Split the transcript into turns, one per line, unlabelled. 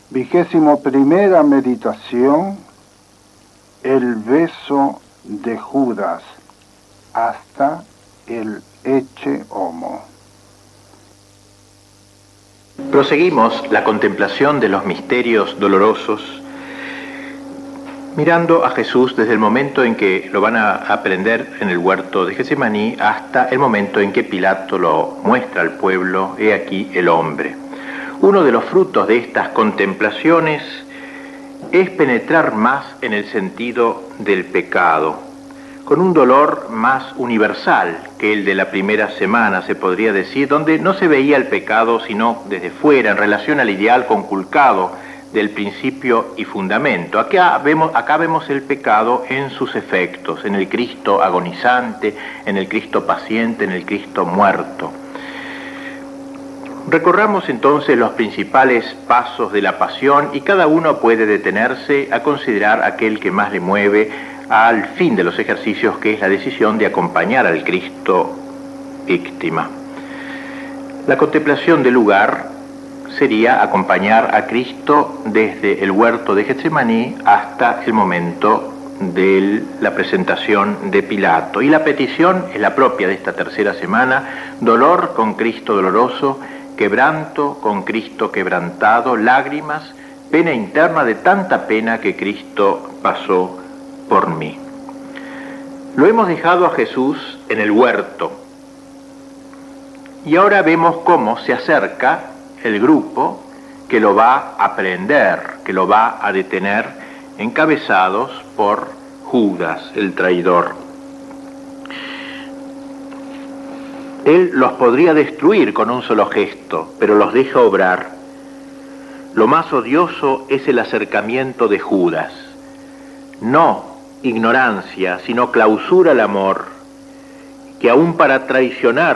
21ª meditación, el beso de Judas hasta el Ecce Homo.
Proseguimos la contemplación de los misterios dolorosos, mirando a Jesús desde el momento en que lo van a aprender en el huerto de Getsemaní hasta el momento en que Pilato lo muestra al pueblo: he aquí el hombre. Uno de los frutos de estas contemplaciones es penetrar más en el sentido del pecado, con un dolor más universal que el de la primera semana, se podría decir, donde no se veía el pecado sino desde fuera, en relación al ideal conculcado del principio y fundamento. Acá vemos el pecado en sus efectos, en el Cristo agonizante, en el Cristo paciente, en el Cristo muerto. Recorramos entonces los principales pasos de la pasión y cada uno puede detenerse a considerar aquel que más le mueve al fin de los ejercicios, que es la decisión de acompañar al Cristo víctima. La contemplación del lugar sería acompañar a Cristo desde el huerto de Getsemaní hasta el momento de la presentación de Pilato. Y la petición es la propia de esta tercera semana: dolor con Cristo doloroso, quebranto con Cristo quebrantado, lágrimas, pena interna de tanta pena que Cristo pasó por mí. Lo hemos dejado a Jesús en el huerto y ahora vemos cómo se acerca el grupo que lo va a prender, que lo va a detener, encabezados por Judas, el traidor. Él los podría destruir con un solo gesto, pero los deja obrar. Lo más odioso es el acercamiento de Judas. No ignorancia, sino clausura al amor, que aún para traicionar